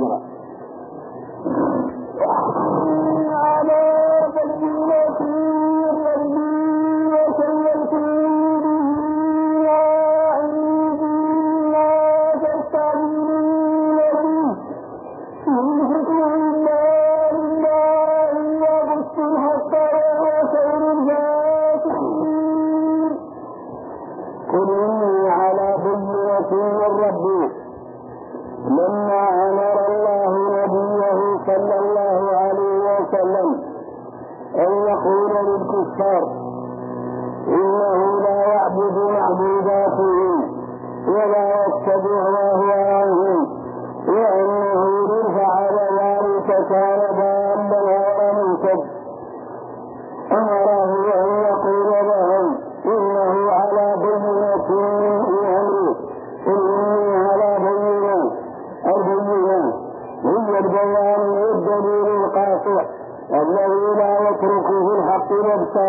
كثيرا. على بينة ربي وسيأتي به وعندي لا تستعجلون به يمسك الله يبث الحق وهو خير الفاتحين. قل إني على بينة من ربي لما أمر الله نبيه صلى الله عليه وسلم أن يقول للكفار إنه لا يعبد معبوداتهم ولا يتبع أهواءهم وأنه إن فعل ذلك كان ضالا غير مهتد. أمره أن يقول لهم إنه على بينة من أمره. قل إني على بينة. البينة هي البيان والدليل القاطع الذي لا يتركه الحق نفسا،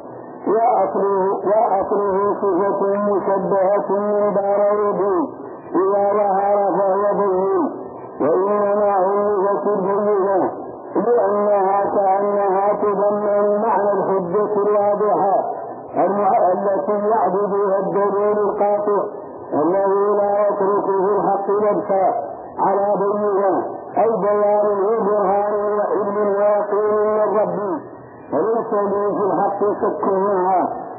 وأصله صفة مشبهة من ضرائب إذا ظهر فهو بين، وإنما علمت البينة لأنها كأنها تضمن معنى الحجة الواضحة التي يعبدها الدليل القاطع الذي لا يتركه الحق نفسا على بينة، أي بيان وبرهان وعلم ويقين من ربي وليس لي في الحق شك منها.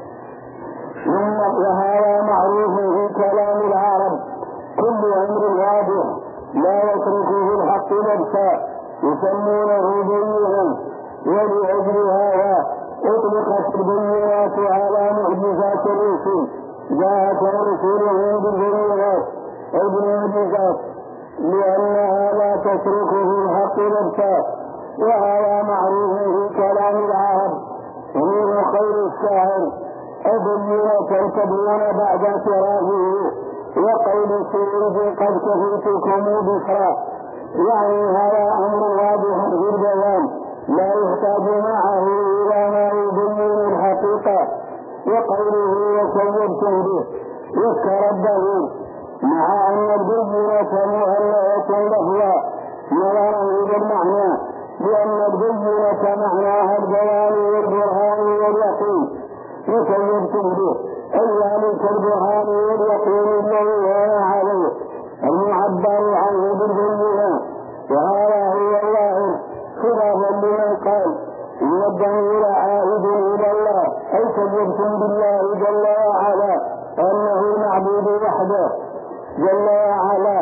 وهذا معروف في كلام العرب، كل أمر واضح لا يتركه الحق نفسا يسمونه بينة. ولأجل هذا أطلقت البينات على معجزات الرسل، جاءت رسلهم بالبينات أو بالمعجزات لأنها لا تتركه الحق نفسا، وهذا معروف في كلام العرب. ومن خير الشاعر أبينة تبين بعد اعترافه وقول سيد قد كفيتكم بشرا، يعني هذا أمر واضح في البيان لا يحتاج معه إلى ما يبين الحقيقة. وقوله وسيبتم به يتردد مع أن البينة مهلة لفظا نظرا إلى المعنى، لأن البينة معناها البيان والبرهان واليقين. وسيبتم به أي ذلك البرهان واليقين الذي هو عليه المعبر عنه بالبينة. وهذا هو الله خلافا لمن قال إن الضمير عائد إلى الله، أي سيبتم بالله جل وعلا أنه المعبود وحده جل وعلا.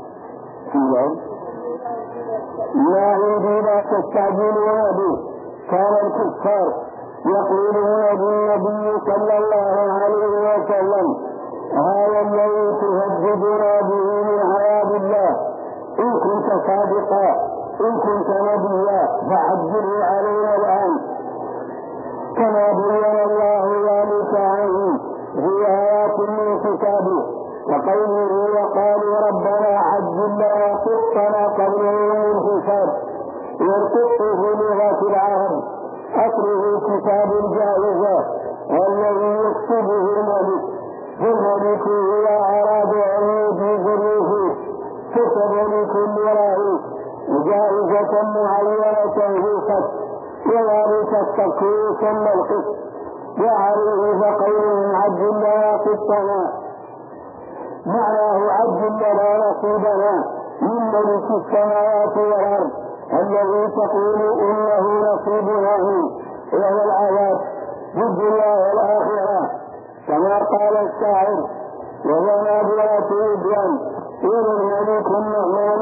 ما عندي لا تستعجلون به. كان الكفار يقولون بالنبي صلى الله عليه وسلم هذا الذي تهددنا به من عذاب الله، إن كنت صادقا إن كنت نبيا فعجله علينا الآن، كما بين الله ذلك عنه في آيات من كتابه وقوله وقالوا ربنا عجل لنا قسطنا قبل يوم الحساب. والقسط في لغة العرب أصله كتاب الجائزة والذي يكتبه الملك، فالملك إذا أراد أن يجيز الرسول كتب لكل رئيس جائزة معينة في القسط، وذلك التقويم ثم القسط. وعليه فقولهم عجل لنا قسطنا معناه عجل لنا نصيبنا من ملك السماوات والأرض الذي تقول إنه نصيبنا منه وهو العذاب في الدنيا والآخرة، كما قال الشاعر وهو نابغة إبيان إذ الملك النعمان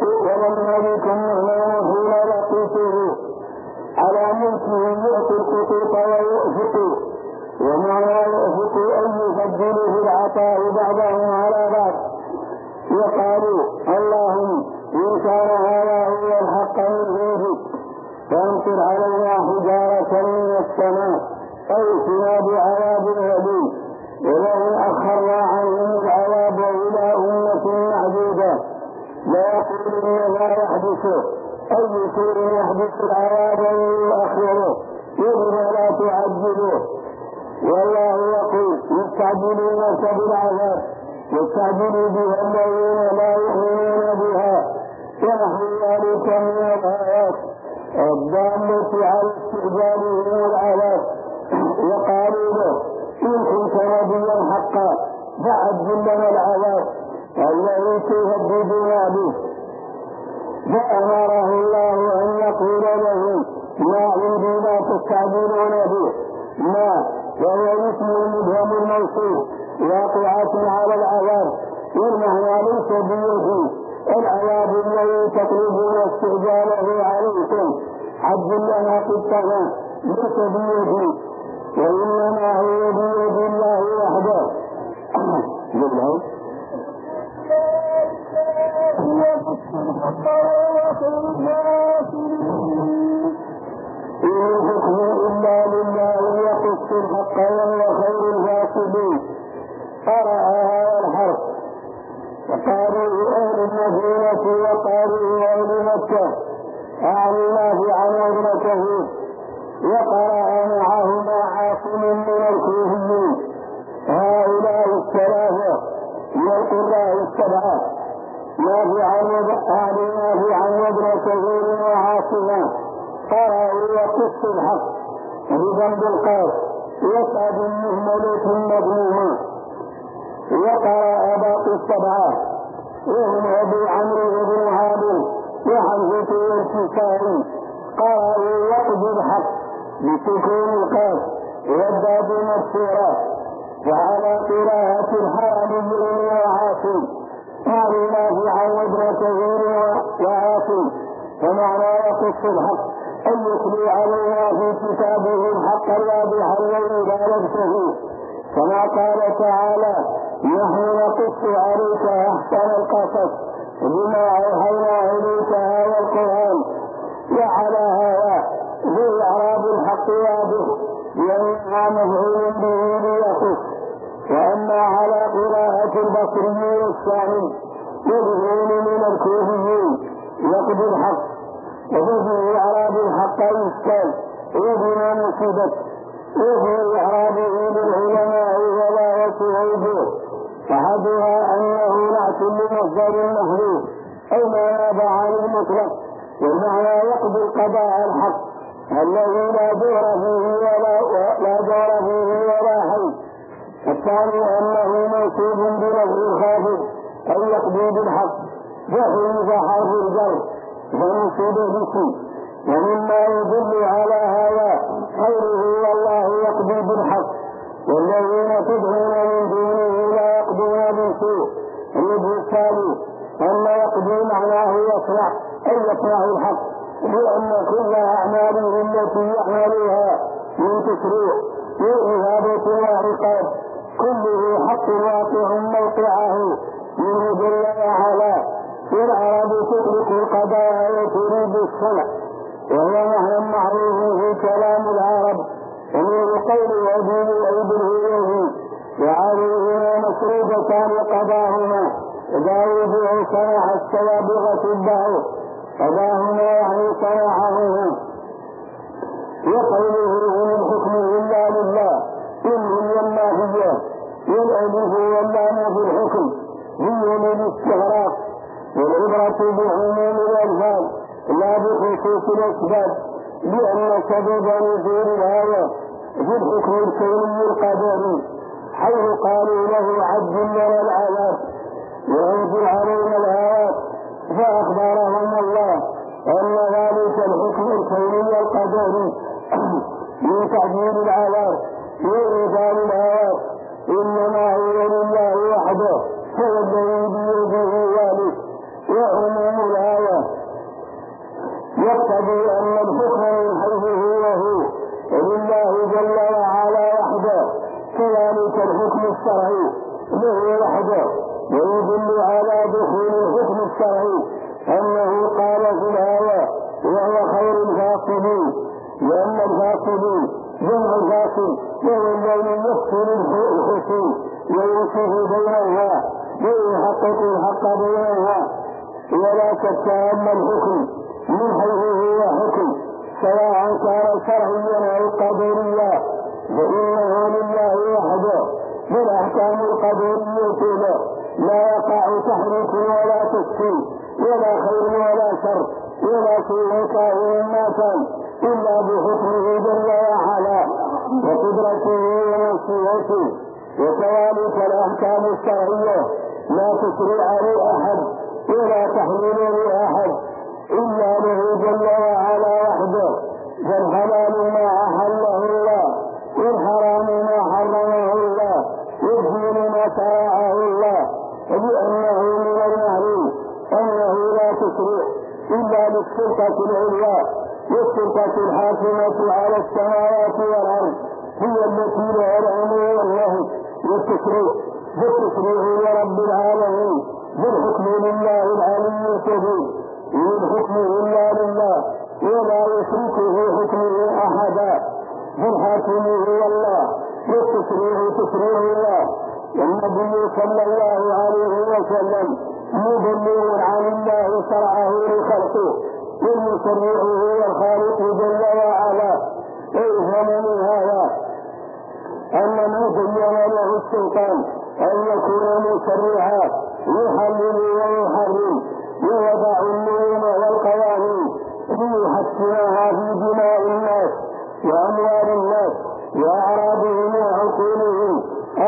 حين لقيته على ملكه يؤتي القطوط ويؤفق، ومعنى يؤفق أن يفضله العطاء بعضهم على بعض. وقالوا اللهم إن كان هذا هو الحق من عندك فامطر علينا حجارة من السماء أو ائتنا بعذاب أليم، ولئن أخرنا عنهم العذاب إلى أمة معدودة ليقولن ما يحدثه أي شيء يحدث العذاب ويؤخره إذن لا تعجلوه. والله يقول يستعجلونك بالعذاب يستعجل بها الذين لا يؤمنون بها، ونحو ذلك من الآيات الدالة على استعجاله العذاب. وقالوا له إن كنت نبيا حقا فعجل لنا العذاب الذي تهددنا به. فأمره الله أن يقول له ما عندي ما تستعجلون به، ما وهو اسم المبهم الموصول واقعة على العذاب، والمعنى ليس بيده العذاب الذي تطلبون استعجاله عليكم عجل لنا قطنا ليس بيده، وإنما هو بيد الله وحده. إن الحكم إلا لله يقص الحق وهو خير الفاصلين. قرأ هذا الحرف وقالوا أهل المدينة وقالوا أهل مكة أعني نافعا وابن كثير، وقرأ معهما عاصم من الكوفيين. هؤلاء الثلاثة من القراء السبعة نافعا وابن كثير وعاصما قرأوا يقص الحق بذنب القاف يسعد المهملة المظلومة. وقرأ باقي السبعة وهم أبو عمرو بن عامر وحمزة والكسائي قرأوا يقضي الحق بسكون القاف والداد مكسورة. وعلى قراءة الحرمي وعاصم قالوا نافعا وابن كثير وعاصم. ومعنى يقص الحق أن يتلو علينا في كتابه الحق الواضح الذي لا نبته، كما قال تعالى نحن نقص عليك أحسن القصص بما أوحينا إليك هذا القرآن. وعلى هذا ذي إعراب الحق واضح لأنها مفعول به ليقص. وأما على قراءة البصري والشامي يدعون من الكوفيين يقضي الحق، وفي إعراب الحق إشكال وبما نصبت، وفي إعرابه للعلماء ضلالة وجوه. أحدها أنه نعت لمصدر محذوف أو ما ناب عن المطلق، والمعنى يقضي القضاء الحق الذي لا دور فيه ولا حي. الثاني أنه موصوف بلفظ الخافض أو يقضي بالحق فحذف حرف الجر فنصب باسم. ومما يدل على هذا قوله والله يقضي بالحق والذين تدعون من دونه لا يقضون بالسوء. الوجه الثاني أن يقضي معناه يصنع أي يصنع الحق، لأن كل أعماله التي يعملها من تشريع وإهابة وعقاب كله حق واقع موقعه منه جل وعلا. والعرب تطلق القضاء وتريد الصنع، وهو معنى معروف في كلام العرب، ومن قول أبي الهويه وعليهما مسروبتان قضاهما وداود أن صنع السوابغ الدعوة قضاهما يعني صنعهما. وقوله إن الحكم إلا لله إن النافية والألف واللام في الحكم هي للاستغراق، والعبرة بعموم الألفاظ لا بخصوص الأسباب، لأن سبب نزول الآية في الحكم الكوني القدري حيث قالوا له عجل لنا العذاب وأنزل علينا الآيات، فأخبرهم الله أن ذلك الحكم الكوني القدري من تعجيل العذاب وإنزال الآيات إنما هو لله وحده، هو الذي بيده ذلك. وعموم الآية يقتضي أن الحكم من حيث هو لله جل وعلا وحده، كذلك الحكم الشرعي له وحده. ويدل على دخول الحكم الشرعي أنه قال في الآية وهو خير الفاصلين، لأن الفاصلين جمع الفاصل وهو الذي يفصل الخصوم ويوصف بينها ويحقق الحق بينها. ولا شك أن الحكم من حيث هو حكم سواء كان شرعيا أو قدريا فإنه لله وحده، والأحكام القدرية لا يقع تحريف ولا تسكن ولا خير ولا شر ولا شيء كائن ما كان إلا بحكمه جل وعلا وقدرته ومشيئته. وكذلك الأحكام الشرعية لا تشريع لأحد ولا تحليل لأحد إلا له جل وعلا وحده. فالحلال ما أحله الله والحرام ما حرمه الله والدين ما شرعه الله. وبأنه من المعلوم أنه لا تشريع إلا للسلطة العليا والسلطة الحاكمة على السماوات والأرض هي التي لها الأمر والنهي والتشريع. بالتشريع لرب العالمين بالحكم لله العلي الكبير والحكم إلا لله ولا يشرك في حكمه أحدا. بالحاكم هو الله والتشريع تشريع الله. والنبي صلى الله عليه وسلم مبلغ عن الله شرعه لخلقه والمشرع هو الخالق جل وعلا. افهم من هذا أن ما زين له السلطان أن يكون مشرعا يحلل ويحرم ويضع النظم والقوانين ليحكمها في دماء الناس وأموال الناس وأعراضهم وعقولهم.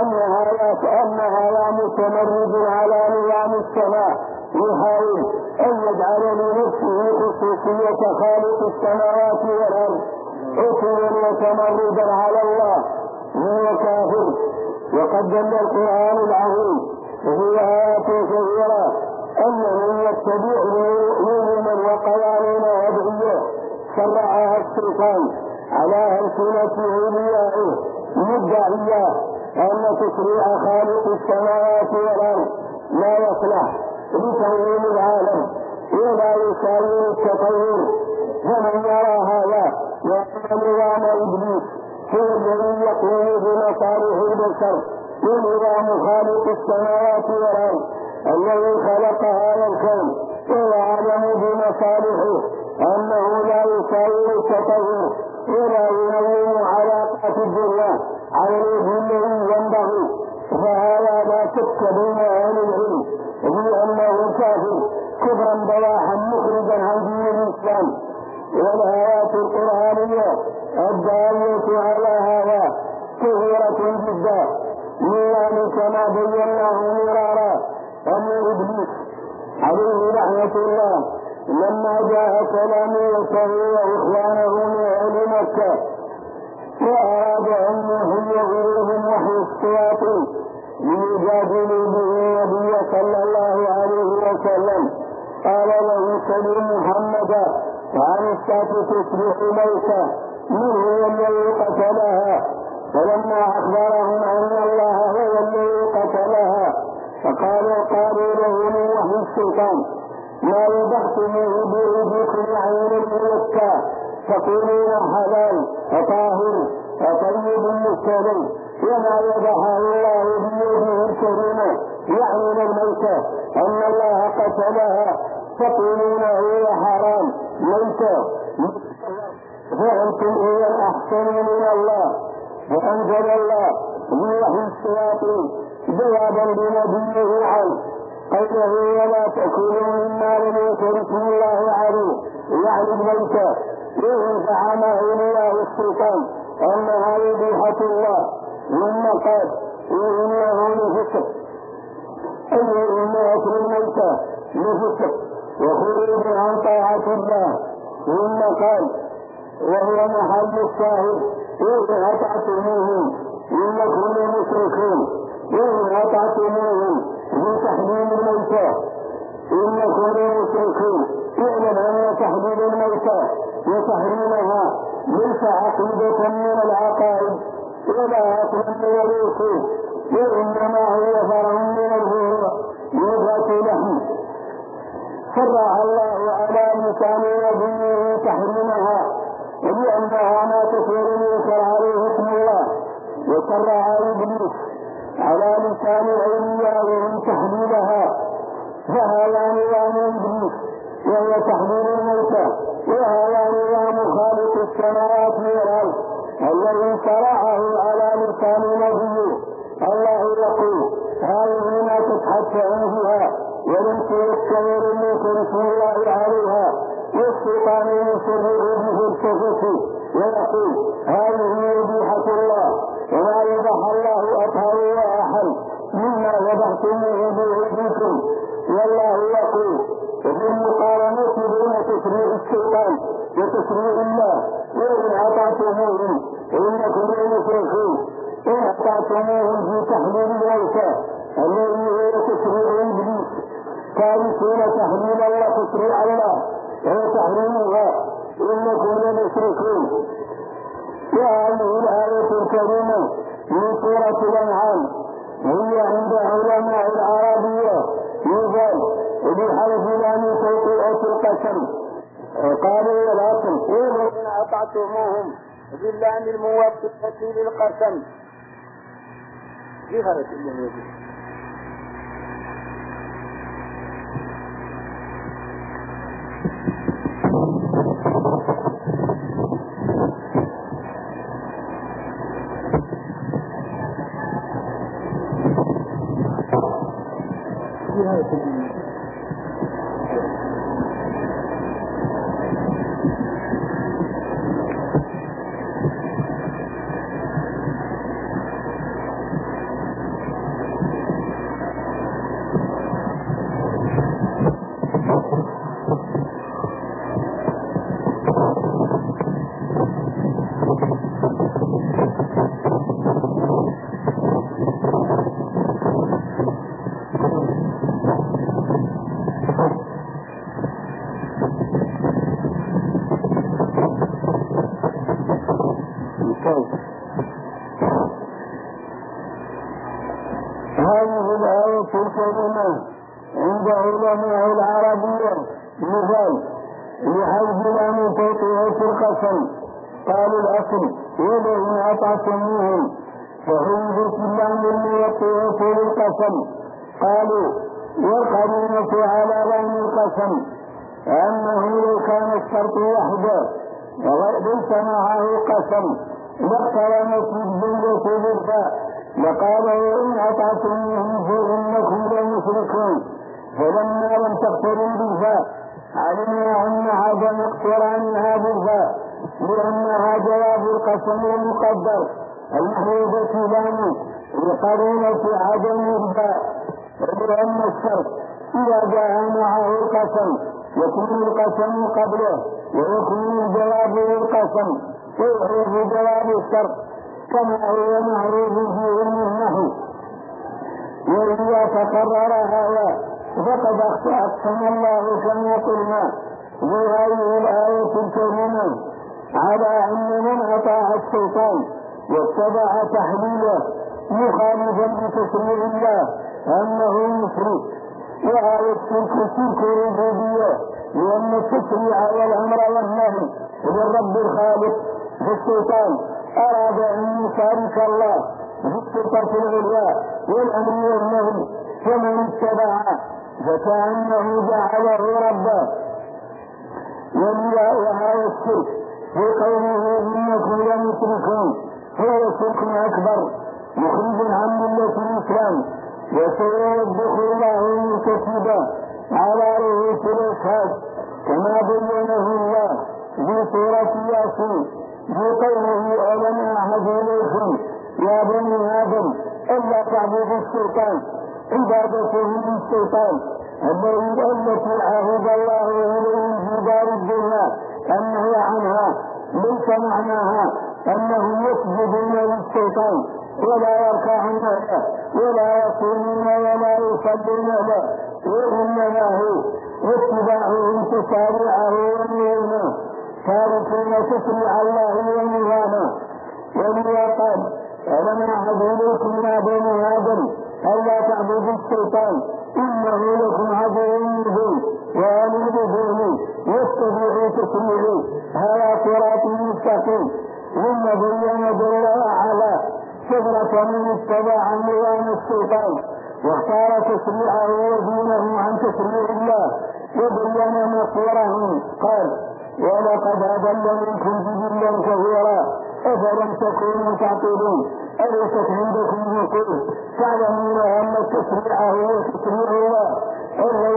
أنها لا متمرد على نظام السماء يحاول أن يجعل لنفسه خصوصية خالق السماوات والأرض عقلا وتمردا على الله هو كافر. وقد دل القرآن العظيم وفي آيات كثيرة أن من يتبع نظما وقوانين وضعية شرعها السلطان على ألسنة أوليائه مدعية أن تشريع خالق السماوات والأرض لا يصلح لتنظيم العالم ولا يساوي التطور. فمن يرى هذا وأن نظام إبليس هو الذي يقوم بمصالح البشر ونظام خالق السماوات والأرض الذي خلق هذا الكون ويعلم بمصالحه أنه لا يساوي التطور ولا ينظم علاقات الدنيا على الوجه الذي ينبغي. فهذا لا شك بين أهل العلم بأنه كافر كفرا بواحا مخرجا عن دين الإسلام. والآيات القرآنية الدالة على هذا كثيرة جدا. من ذلك ما بيناه مرارا أن إبليس عليه لعنة الله لما جاء كلاميته وإخوانه من أهل مكة وأراد أن يهيئ إليهم وحي الشياطين ليجادلوا به النبي صلى الله عليه وسلم قال له سل محمدا وعن الساعة تصبح موتى من هو الذي قتلها. فلما أخبرهم أن الله هو الذي قتلها قالوا له من وحي الشيطان ما وضعتموه بأيديكم عين الملكة تقولون حلال وطاهر وطيب مستلم وما وضعه الله بيده الكريمة يعني الموتى أن الله قتلها تقولون هو حرام موتى. فأنتم إذا أحسن من الله. وأنزل الله من وحي الشياطين جوابا لنبيه عنه قوله ولا تأكلوا مما لم يذكر اسم الله عليه يعني الموتى وإن زعمه الله السلطان أنها ذبيحة الله ثم قال إنه لفسق أي إن أكل الموتى لفسق وخروج عن طاعة الله. ثم قال وهو محل الشاهد وإن أطعتموهم إنكم لمشركون وإن أطعتموهم بتحليل الموتى إنكم لمشركون. اعلم أن تحليل الموتى وتحريمها ليس عقيدة من العقائد ولا أصلا من الوصول وإنما هو فرع من الظهور بوضعة لحم شرع الله على لسان نبيه تحريمها ولأنها ما تكون ينكر عليه اسم الله. وشرع إبليس على لسان أوليائه تحليلها. فهذا نظام إبليس وهو تحليل الموتى وهذا نظام خالق السماوات والأرض الذي شرعه على لسان نبيه. الله يقول هذه ما تتحدثون فيها ولم والشجر التي اسم الله عليها والشيطان يسره بفلسفته ويقول هذه ذبيحة الله وما يذبح الله أطهر وأحل مما ذبحتموه بأيديكم والله يقول وبالمقارنة بين تشريع الشيطان وتشريع الله وإن أطعتموهم فإنكم لمشركون إن أطعتموهم في تحليل الموتى الذي هو تشريع إبليس تاركون تحليل الله تشريع الله وتحريمها إنكم لمشركون. وهذه الآية الكريمة من سورة الأنعام هي عند علماء العربية يقال بحرف لام توطئة القسم قالوا والأصل إن أطعتموهم باللام الموطئة للقسم في غرة اليهود. هذه الآية الكريمة عند علماء العربية مثال لحذف لام توطئة القسم قالوا الأصل ولئن أطعتموهم فحذفت اللام الموطئة للقسم قالوا والقرينة على لام القسم أنه لو كان الشرط وحده وليس معه قسم لاقترنت الجملة بالفاء لقال وإن أطعتموهم فإنكم لمشركون فلما لم تقترن بالفاء علمنا أن عدم اقترانها بالفاء لأنها جواب القسم المقدر المحذوفة لام لقرينة عدم الفاء ولأن الشرط إذا جاء معه القسم يكون القسم قبله ويكون الجواب للقسم ويعرف جواب الشرط كما هو معروف في علم النحو. وإذا تقرر هذا فقد أقسم الله كما قلنا في هذه الآية الكريمة على أن من أطاع الشيطان واتبع تحليله مخالفا لتشريع الله أنه مشرك. وهذا الشرك شرك الربوبية لأن التشريع والأمر والنهي للرب الخالق. فالشيطان أراد أن يشارك الله في السلطة العليا والأمر والنهي فمن اتبعه فكأنه جعله ربا. وهذا الشرك في قوله إنكم لمشركون هو شرك أكبر مخرج عن ملة الإسلام وسيوبخ الله المرتكب على رؤوس الأشهاد كما بينه الله في سورة ياسين بقوله ألم أعهد إليكم يا بني آدم ألا تعبدوا الشيطان عبادته للشيطان التي عهد الله إليه في دار الدنيا أنه عنها ليس معناها أنهم يسجدون للشيطان ولا يركعون له ولا يصومون ولا يصلون له وإنما هو اتباعهم تشاريعه ونهيه تاركون تشريع الله ونظامه. ولذا قال ألم أعهد إليكم يا بني آدم ألا تعبدوا الشيطان إنه لكم عدو مبين وأنيبوا به واتبعوا تشريعه هذا صراط مستقيم. ثم بين جل وعلا شجرة من اتبع نظام الشيطان واختار تشريعه ودينه عن تشريع الله وبين مصيرهم قال ولقد أضل منكم جبلا كثيرا أفلم تكونوا تعقلون أليست عندكم عقول تعلمون أن التشريع هو تشريع الله الذي خلق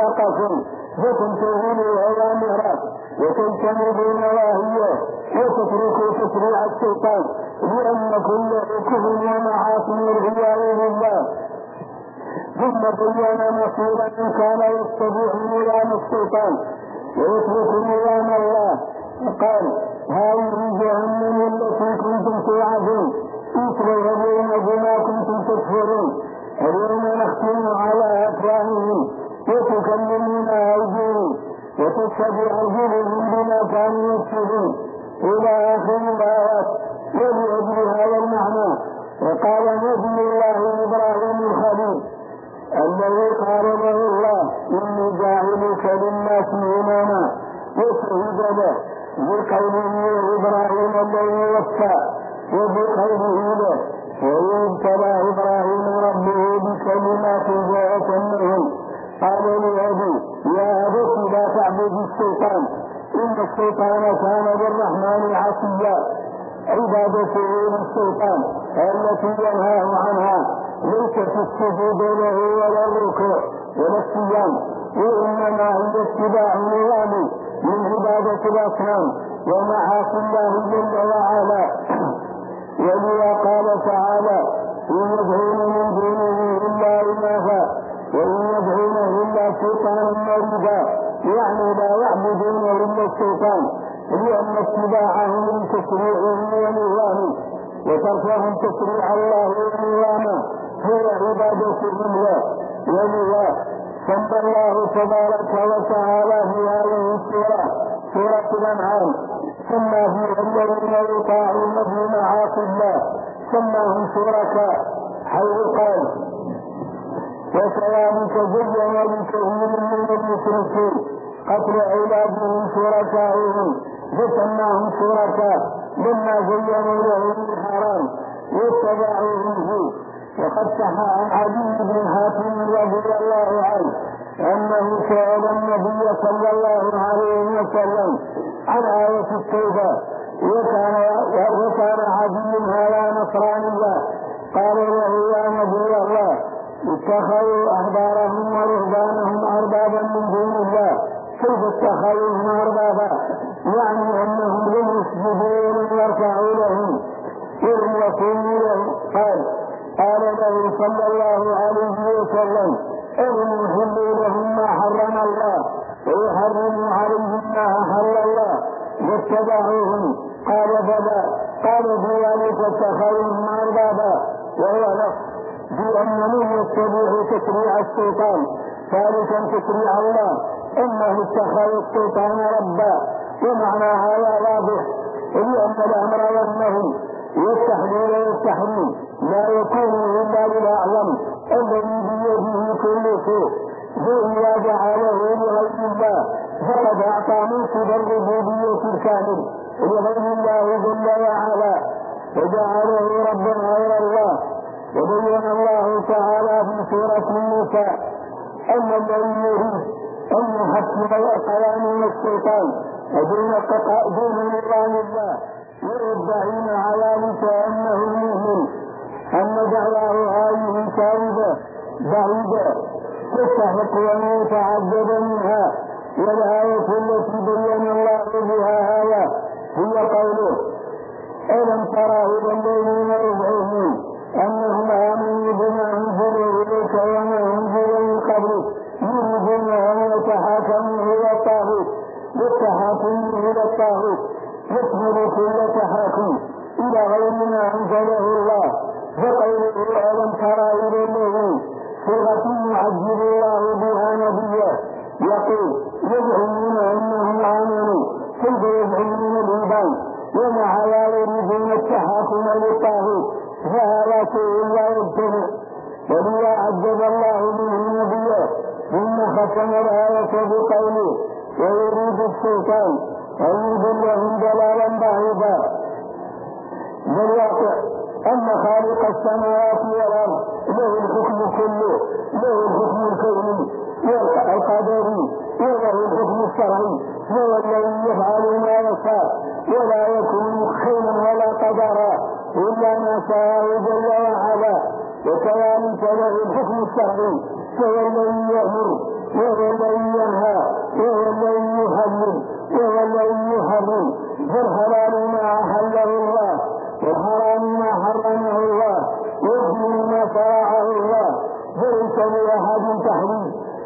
خلقكم فتمتثلوا أوامره وتجتنبوا نواهيه وتتركوا تشريع الشيطان لأن كل كفر ومعاصي والعياذ بالله. ثم بين مصيرا إن كان يتبع نظام الشيطان ويترك نظام الله قال هذه جهنم التي كنتم توعدون اصلوها بما كنتم تكفرون اليوم نختم على أفواههم وتكلمنا أيديهم وتشهد أرجلهم بما كانوا يكسبون إلى آخر الآيات. ولأجل هذا المعنى وقال نبي الله إبراهيم الخليل الذي قال له الله إني جاعلك للناس إماما وشهد له بقوله إبراهيم الذي وفى وبقوله له وابتلى إبراهيم ربه بكلمات فأتمهن قال لأبي يا أبت لا تعبد الشيطان إن الشيطان كان بالرحمن عصيا. عبادته للشيطان التي ينهاه عنها ليس في السجود له ولا الركوع ولا الصيام وإنما هي اتباع نظام من عبادة الأصنام ومعاصي الله جل وعلا. ولذا قال تعالى إن يدعون من دونه إلا إناثا وإن يدعونه إلا شيطانا مريدا يعني لا يعبدون إلا الشيطان لأن اتباعهم من تشريعه ونظامه وتركهم تشريع الله ونظامه هو عبادتهم له. ولذا سمى الله تبارك وتعالى في هذه السورة سورة الأنعام سمى فيها الذين يطاعون في معاصي الله سماهم شركاء حيث قال وكذلك زين لكثير من المشركين قتل أولادهم شركائهم فسماهم شركاء لما زينوا لهم الحرام واتبعوهم فيه. وقد صح عن علي بن حاتم رضي الله عنه أنه سأل النبي صلى الله عليه وسلم عن آية التوبة وكان علي هذا نصرانيا قال له يا نبي الله اتخذوا أحبارهم ورهبانهم أربابا من دون الله كيف اتخذوهم أربابا يعني أنهم لم يسجدوا ولم يرفعوا لهم ولم يكونوا لهم. قال له صلى الله عليه وسلم ألم يحلوا لهم ما حرم الله ويحرموا عليهم ما أحل الله واتبعوهم قال بلى قال بذلك اتخذوهم أربابا وهو نص بأنه يتبع تشريع الشيطان ثالثا تشريع الله إنه اتخذ الشيطان ربا. ومعنى هذا واضح لأن الأمر والنهي والتحليل والتحريم لا يكون إلا للأعظم الذي بيده كل شيء فإذا جعله لغير الله فقد أعطى منصب الربوبية الكامل لغير الله جل وعلا وجعله ربا غير الله. وبين الله تعالى في سورة النساء أن الذي يريد أن يحكم قوانين الشيطان دون نظام الله يدعين على أنه المؤمن أن دعواه هذه كاذبة بعيدة تستحق أن يتعذب منها. والآية التي بين الله بها هذا هي قوله ألم ترى إلى الذين يزعمون أنهم آمنوا بما أنزل إليك وما أنزل من قبلك يريدون أن يتحاكموا إلى الطاغوت والتحاكم إلى الطاغوت يكمل كل تحاكم إلى غير ما أنزله الله. فقوله ألم ترى إلى الذين صيغة يعجل الله بها نبيه يقول يزعمون أنهم آمنوا كيف يزعمون الإيمان ومع ذلك يريدون التحاكم للطاغوت فهذا شيء لا يجتمع. ولذا عجب الله به نبيه ثم ختم الآية بقوله ويريد الشيطان أن يضلهم ضلالا بعيدا. بالواقع أن خالق السماوات والأرض له الحكم كله له الحكم الكوني والقدري وله الحكم الشرعي هو الذي يفعل ما يشاء ولا يكون خيرا ولا قدرا إلا ما شاء جل وعلا. وكذلك له الحكم الشرعي فهو الذي يأمر وهو الذي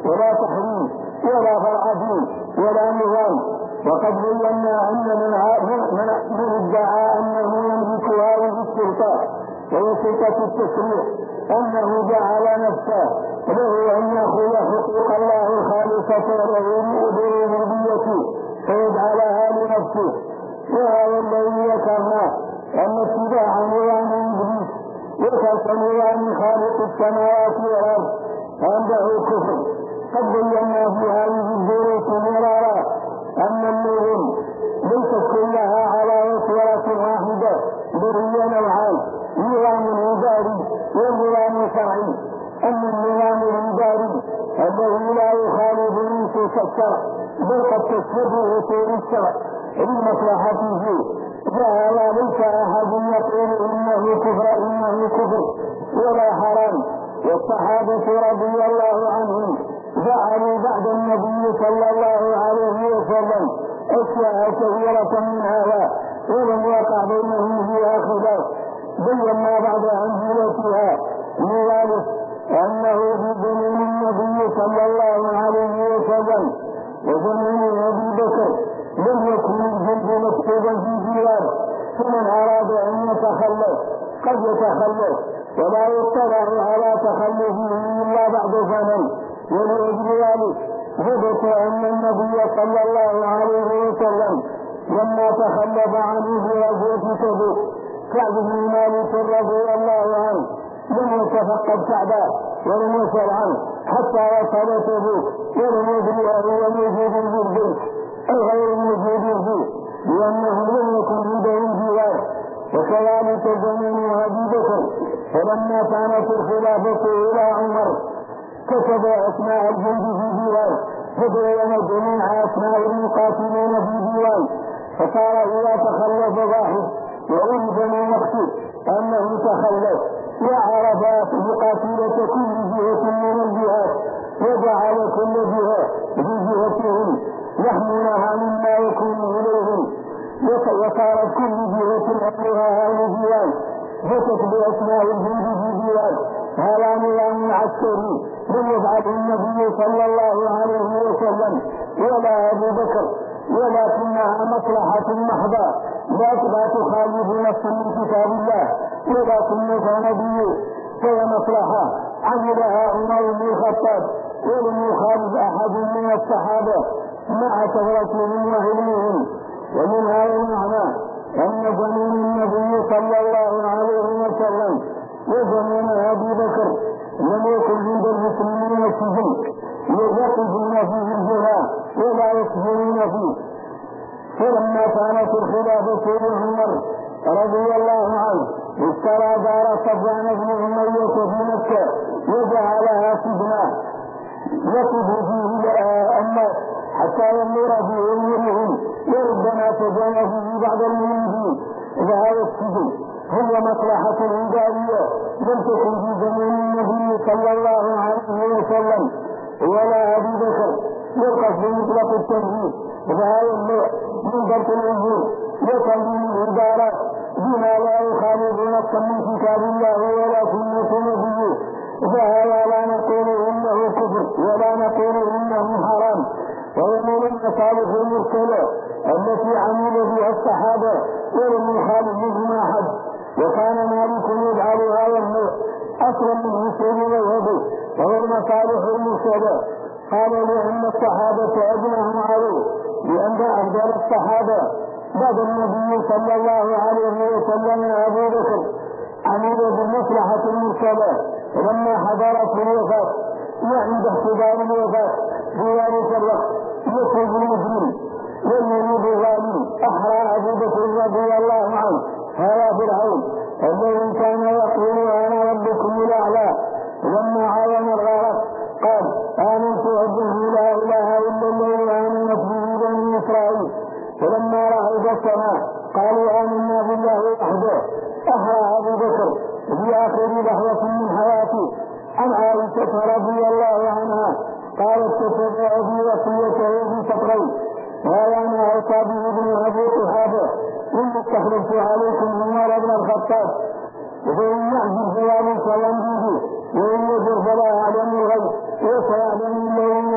ولا تحريم ولا فرع فيه ولا نظام. وقد بينا أن من ادعى أنه يملك هذه السلطة وهي سلطة التشريع أنه جعل نفسه له أن يأخذ حقوق الله الخالصة بالربوبية فيجعلها لنفسه. وهذا الذي ذكرنا أن اتباع نظام إبليس وترك نظام خالق السماوات والأرض عنده كفر. قد بينا في هذه الدروس مرارا أن النظام ليست كلها على وتيرة واحدة، بل هي نوعان: نظام إداري ونظام شرعي. أما النظام الإداري الذي لا يخالف نصوص الشرع بل قد تشبه أصول الشرع لمصلحته فهذا ليس أحد يقول إنه كفر ولا حرام. والصحابة رضي الله عنهم جعلوا بعد النبي صلى الله عليه وسلم أشياء كثيرة من هذا ولم يقع بينهم فيها خلاف. بينا بعد أمثلتها من ذلك أنه في زمن النبي صلى الله عليه وسلم وزمن أبي بكر لم يكن الجلد مكتوبا في ديوان، فمن أراد أن يتخلف قد يتخلف ولا يطلع على تخلفه إلا بعد زمن. ولأجل ذلك ثبت أن النبي صلى الله عليه وسلم لما تخلف عنه في غزوة تبوك كعب بن مالك رضي الله عنه لم يتفقد كعبا ولم يسأل عنه حتى وصل تبوك ولم يدري هو موجود في البيت أو غير موجود فيه لأنه لم يكن عنده جوار. وكذلك زمن أبي بكر فلما كانت الخلافة إلى عمر كتب أسماء الجند في ديوان فبين جميع أسماء المقاتلين في ديوان، فصار إذا تخلف واحد وعرف من مقتل أنه تخلف وعرف مقاتلة كل جهة من الجهات وجعل كل جهة بجهتهم يحملها مما يكون إليهم، وصارت كل جهة أمرها هذا الديوان فكتب أسماء الجند في ديوان. هذا نظام عسكري لم يفعله النبي صلى الله عليه وسلم ولا أبو بكر، ولكنها مصلحة محضة لا تخالف نصا من كتاب الله ولا سنة نبيه، فهي مصلحة عملها عمر بن الخطاب ولم يخالف أحد من الصحابة مع كثرتهم وعلمهم. ومن هذا المعنى أن زمن النبي صلى الله عليه وسلم وزمن أبي بكر لم يكن عند المسلمين سجن يقفون فيه الجهاد ولا يسجنون فيه. فلما كانت الخلافة لعمر رضي الله عنه اشترى دار صفوان بن أمية في مكة وجعلها سجنا يقف فيه الناس حتى يمر به أمورهم وربما تجاوز فيه بعض المنزين. فهذا السجن هو مصلحة إدارية لم تكن في زمن النبي صلى الله عليه وسلم ولا أبي بكر يوقف بمطلق التنفيذ. فهذا النوع من ضبط الأمور وتنظيم الإدارة بما لا يخالف نصا من كتاب الله ولا سنة نبيه. فهذا لا نقول إنه كفر ولا نقول إنه حرام، ومن المصالح المرسلة التي عمل بها الصحابة ولم يخالف منهم أحد. وكان مالك يجعل هذا النوع أصلا من أصول مذهبه وهو المصالح المرسلة. قال لأن الصحابة أجمعوا عليه لأن أفضل الصحابة بعد النبي صلى الله عليه وسلم أبو بكر عمل بالمصلحة المرسلة لما حضرت الوفاة وعند احتضار الوفاة في ذلك الوقت يخرج المسلم واليمين الظالم أحرى أبو بكر رضي الله عنه هذا فرعون الذي كان يقول أنا ربكم الأعلى. لما عاين الغرق قال آمنت أنه لا إله إلا الذي آمنت به بني إسرائيل. فلما رأوا السماء قالوا آمنا بالله وحده. أحرى أبو بكر في آخر لحظة من حياته عن عائشة رضي الله عنها قالت كتب أبي وصيته في سطرين وهذا ما أوصى به ابن أبي قحافة إن استخلفت عليكم عمر بن الخطاب فإن يعجل فلا منك ينجيه وإن يجر فلا يعلم الغيب وسيعلم الذين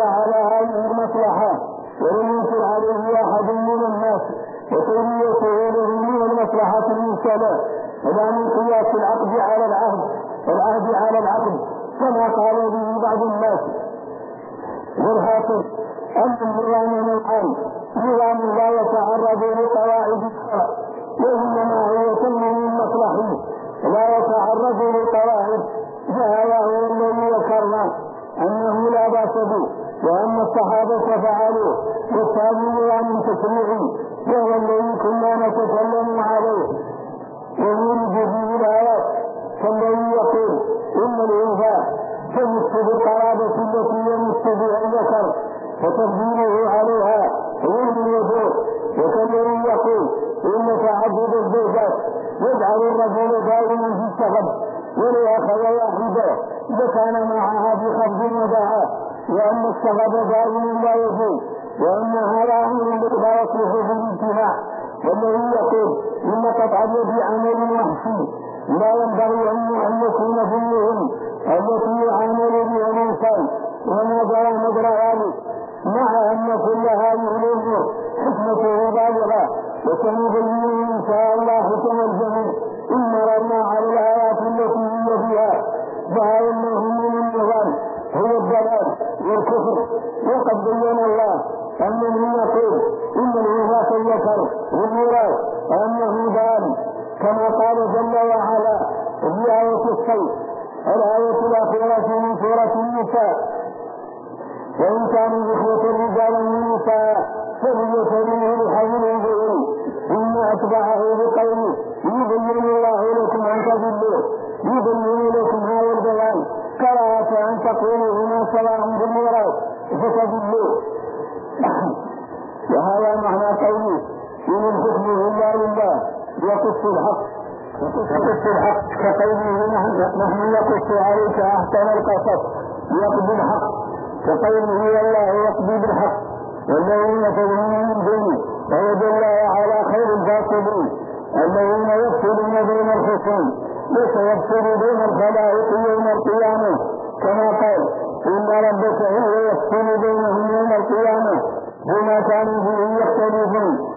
على هذه المصلحة ولم ينكر عليه أحد من الناس، وتوليته له من المصلحة المرسلة ولا من قياس العقد على العقد كما قال به بعض الناس. والحاصل أن النظام نوعان: نظام لا يتعرض لقواعد الشرع وإنما هو كله مصلحي لا يتعرض لقواعد، فهذا هو الذي ذكرنا أنه لا بأس به، وأن الصحابة فعلوه، والثاني نظام تشريعي وهو الذي كنا نتكلم عليه ويولد فيه الآيات كالذي يقول إن الأنثى تمس بالقرابة التي يمس بها الذكر فتفضيله عليها غير الوجوه، وكالذي يقول إن تعدد الزوجات يجعل الرجل دائما في الشغب ولو أخذ واحدة لكان معها بخفض وداعة، وأن الشغب دائما لا يجوز، وأن هذا أمر لا يصلح بالامتناع. والذي يقول إن قطع اليد عمل وحشي لا ينبغي أن يكون في اليهم التي يعامل بها الإنسان وما جرى مجرى ذلك، مع أن كل هذه الأمور حكمته بالغة، وسنبين إن شاء الله حكم الجميع إن مررنا على الآيات التي هي فيها. فهذا المهم من النظام هو الضلال والكفر، وقد بين الله أنه يقول إن الوفاة الذكر والميراث وأنه ضال، كما قال جل وعلا في آية الصيف الآية الأخيرة من سورة النساء: وإن كانوا إخوة رجالا ونساء فليتبعوا بحبل الظهر ثم أتبعه بقوله يبين الله لكم أن تضلوا، يبين لكم هذا البيان كراهة أن تقولوا هنا سواء بالميراث فتضلوا. وهذا معنى قوله إن الحكم إلا لله يقص الحق كقوله نحن نقص عليك أحسن القصص يقضي الحق، كقوله والله يقضي بالحق والذين تدعون من دونه ويدل على خير الفاسدين الذين يفصلون بين الخصوم وسيفصل بين الخلائق يوم القيامة، كما قال إن ربك هو يفصل بينهم يوم القيامة بما كانوا فيه يختلفون.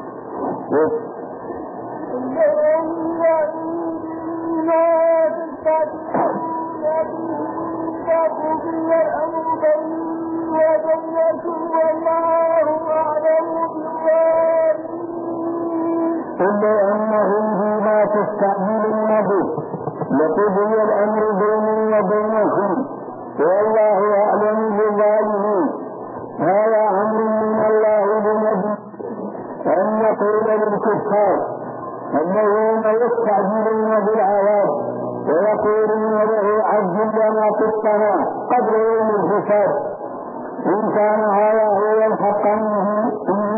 إلا أنهم فيما تستعجلون به لقضي الأمر بيني وبينكم والله أعلم بالظالمين. هذا أمر من الله بنبي أن يقول للكفار الذين يستعجلون بالعذاب ويقولون له عجل لنا قطنا قبل يوم الحساب، إن كان هذا هو الحق منه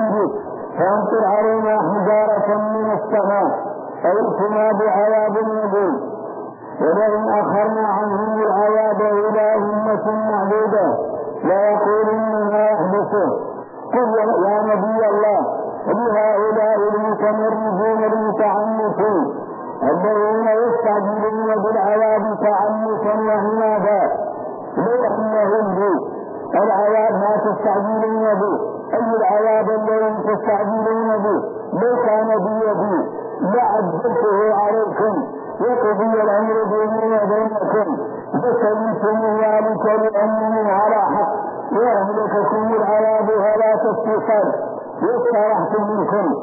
فأمطر علينا حجارة من السماء فيأتنا بعذاب مبين، ولئن أخرنا عنهم العذاب إلى أمة معدودة ليقولن ما يحدثه. قل يا نبي الله لهؤلاء المتمردين المتعنتين الذين يستعجلون بالعذاب تعنتا وعنادا لو أنهم به العذاب ما تستعجلون به أي العذاب الذي تستعجلون به لو كان بيدي لعجلته عليكم وقضي الأمر بيني وبينكم فسلمتم ذلك لأنني على حق وأهلككم العذاب ولا تستيقظ واسترحتم منكم.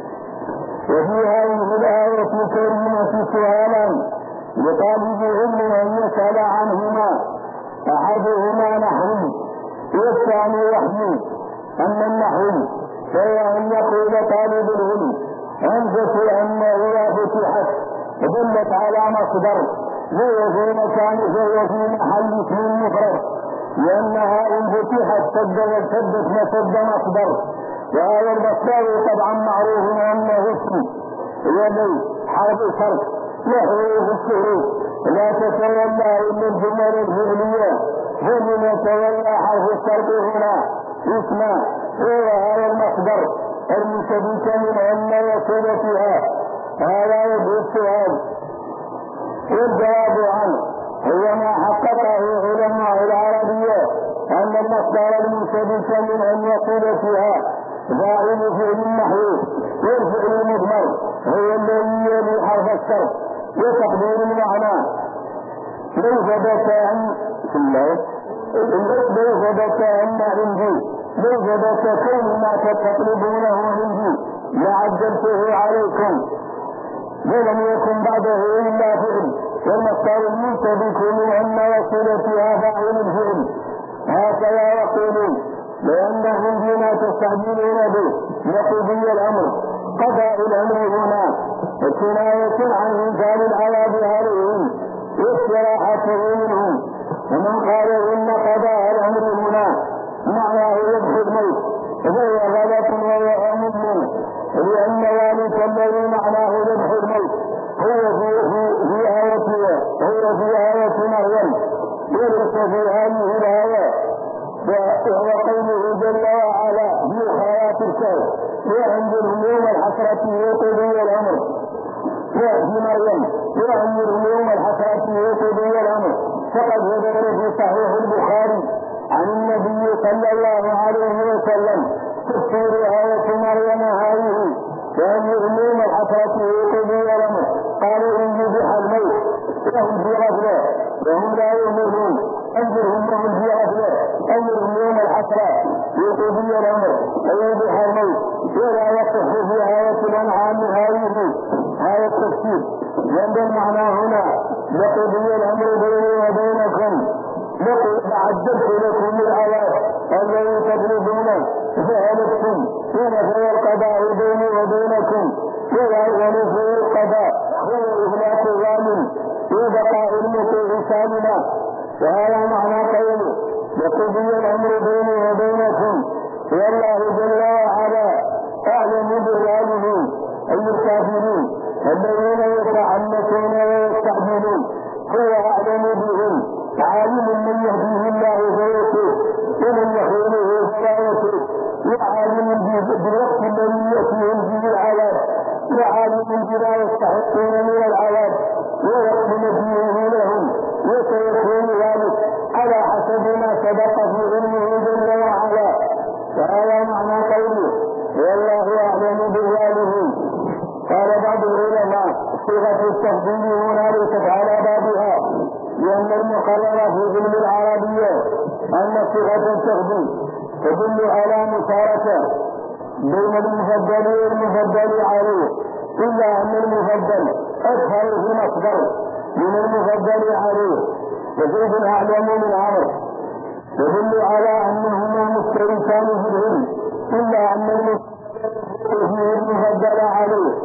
وفي هذه الآية الكريمة سؤالان لطالب علم أن يسأل عنهما: أحدهما نحو والثاني وحي. أما النحو فهو أن يقول طالب العلم أنزت أن هي فتحت دلت على مصدر وهو مكان فهو في محل اسم مفرد، لأنها إن فتحت سدت مسد مصدر، وهذا المصدر طبعا معروف أنه اسم يلي حرف الفرق يحويه الشهور لا تتولى إلا الجمل الفعلية، ومن يتولى حرف الفرق هنا اسمه وهذا المصدر المشبك من أن وصلتها. هذا يجب السؤال والجواب عنه هو ما حققه علماء العربية أن المصدر المنسبك من أن يقول فيها فاعل فعل النحو والفعل المضمر هو الذي يلي حرف الشرط وتقدير المعنى ليس ذاك كون ما تطلبونه عندي لعجلته عليكم ولم يكن بعده إلا فعل والمصدر المنسبك من أن وصلتها فاعل الفعل هكذا يقولون لأنهم بما تستعجلون به لقضي الأمر قضاء الأمر هنا وكناية عن إنزال العذاب عليهم واستراحته منهم ومن قال إن قضاء الأمر هنا معناه يدخل الموت فهو غلط وهو مضمن لأن ذلك الذي معناه يدخل الموت هو في آية مريم وليس في هذه الآية وهو قوله جل وعلا في حياة الكون وأنذرهم يوم الحسرة وقضي الأمر وفي مريم وأنذرهم يوم الحسرة وقضي الأمر فقد ذكر في صحيح البخاري عن النبي صلى الله عليه وسلم تفسير آية مريم هذه وأنذرهم يوم الحسرة وقضي الأمر قالوا إن ذبح الموت وهم في غفلة وهم لا يؤمنون أنذرهم وهم في غفلة أنذرهم يوم الحسرة وقضي الأمر ويذبح الموت ولا يصح في آية الأنعام هذه هذا التفسير لأن المعنى هنا لقضي الأمر بيني وبينكم لقد عجلت لكم العذاب الذي تطلبونه فهلكتم ونفي القضاء بيني وبينكم ونفي القضاء هو إهلاك الظالم وبقاء المطيع سالما وهذا معنى قوله لقضي الأمر بيني وبينكم والله جل وعلا أعلم بالظالمين أي الكافرين الذين يتعنتون ويستعجلون هو أعلم بهم عالم من يهديه الله فيتوب ومن يخونه فيتوب وعالم بالوقت الذي يأتيهم فيه العذاب وعالم بما يستحقون من العذاب ووقت مجيئه لهم وسيكون ذلك على حسب ما سبق في علمه جل وعلا وهذا معنى قوله والله أعلم بالظالمين. قال بعض العلماء صيغة التفضيل هنا ليست على بابها لأن المقرر في علم العربية أن صيغة التفضيل تدل على مشاركة بين المفضل والمفضل عليه إلا أن المفضل أسهل في مصدر من المفضل عليه وزيد أعلم من عمر تدل على أنهما مشتركان في العلم إلا أن المفضل عليه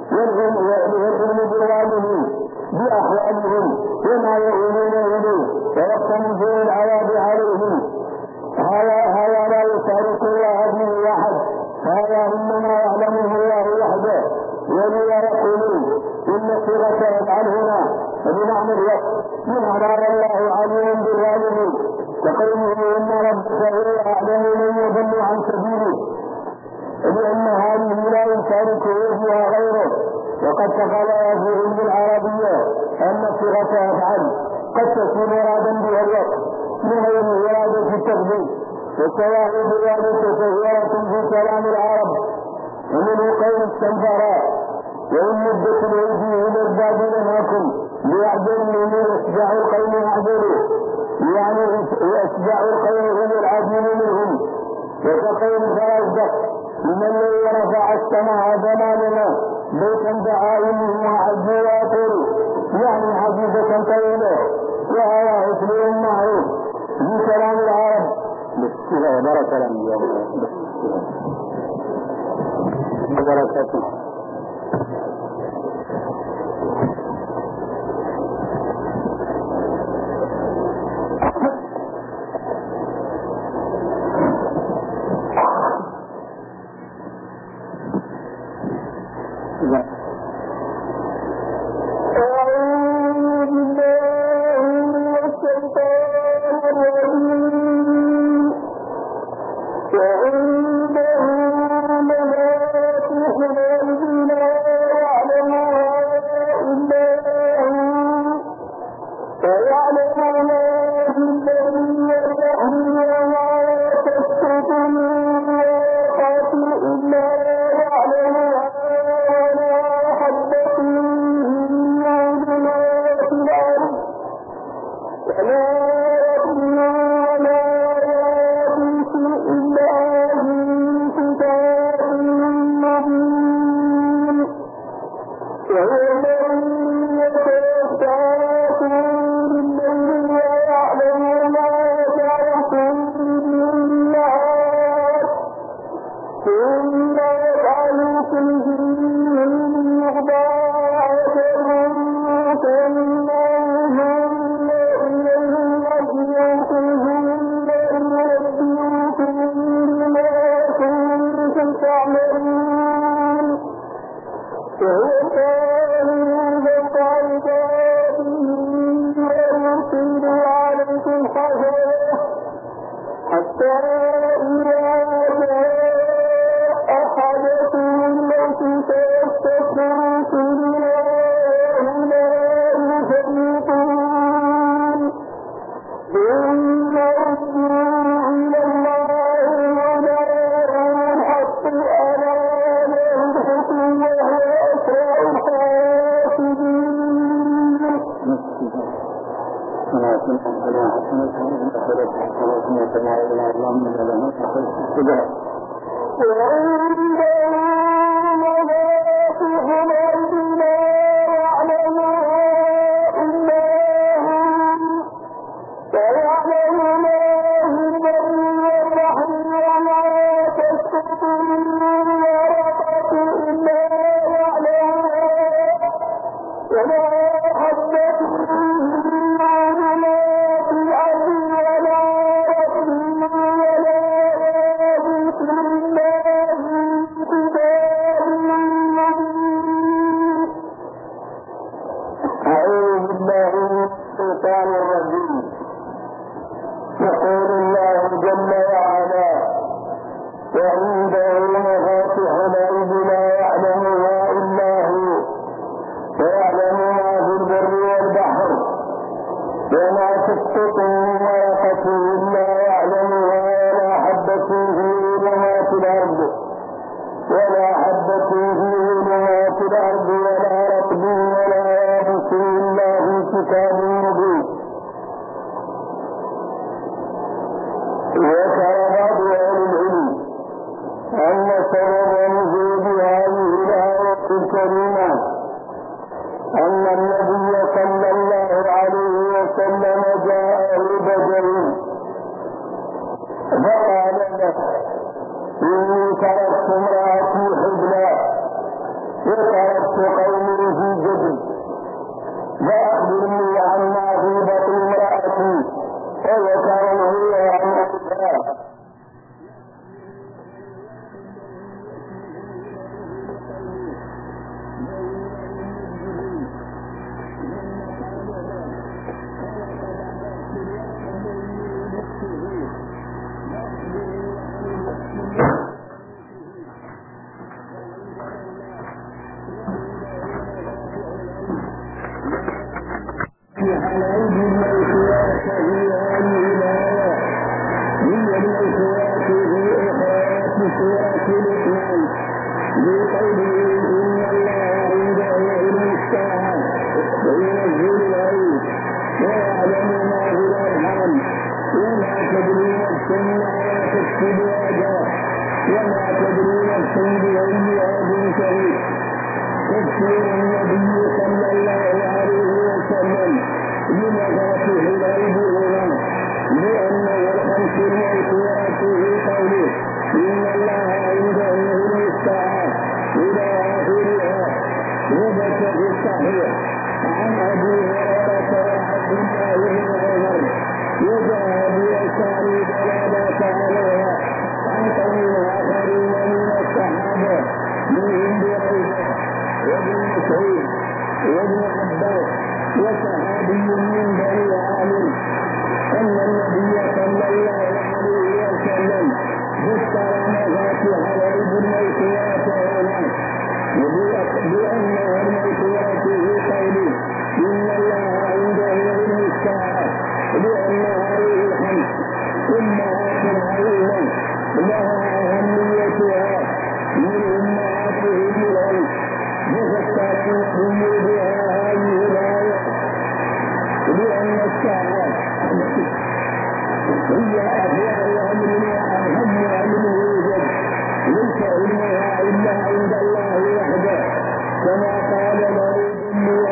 والعلم بالوالدين بأحوالهم وما يؤمنون إليه ويقتم فيه العذاب عليهم هذا لا يشارك الله به أحد هذا إنما يعلمه الله وحده ولي يقولون إن صيغة يفعل هنا بمعنى الوقت بمعنى الله عليم بالظالمين كقوله إن ربك هو أعلم من يضل عن سبيله لأن هذه لا يشاركه فيها غيره وقد تقرر في علم العربية أن صيغة يفعل قد تكون مرادا بها الوقت من غير إرادة التقديم والشواهد ذلك كثيرة في كلام العرب ومنه قول السنفراء وإن مدة العيد إلى الباب لناكم ليعجل من يشجع القوم يعجلوا يعني يشجع القوم هم العاجل منهم وكقول فأصدق من الذي رفع السماء زماننا بيتا دعائمه وعجواته يعني عزيزة طويلة وهذا أسلوب معروف في كلام العرب. بسم الله بارك الله وبركاته. ويعلم ثم يجعلكم من يغضاء فإنهم إليه يرجعون ينبئكم بما كنتم تعملون وهو قائل عباده ويرسل عليكم حفظه حتى إذا جاء أحدكم الموت فيستغفر الله لا يفرقون ثم ردوا إلى الله مولاهم الحق ألا له الحكم وهو أسرع الحاسبين. يقول الله جل وعلا وعنده مفاتح الغيب لا يعلمها إلا هو ويعلم ما في البر والبحر وما تسقط من ورقة إلا يعلمها ولا حبة في ظلمات الأرض ولا حبة في ظلمات الأرض ولا رطب ولا يابس إلا في كتاب مبين. وذكر بعض أهل العلم أن سبب نزول هذه الآية الكريمة أن النبي صلى الله عليه وسلم جاءه بدوي فقال له إني تركت امرأتي حبلى وتركت قومي في جبل فأخبرني عما في بطن امرأتي فذكره عن أبيها كما قال له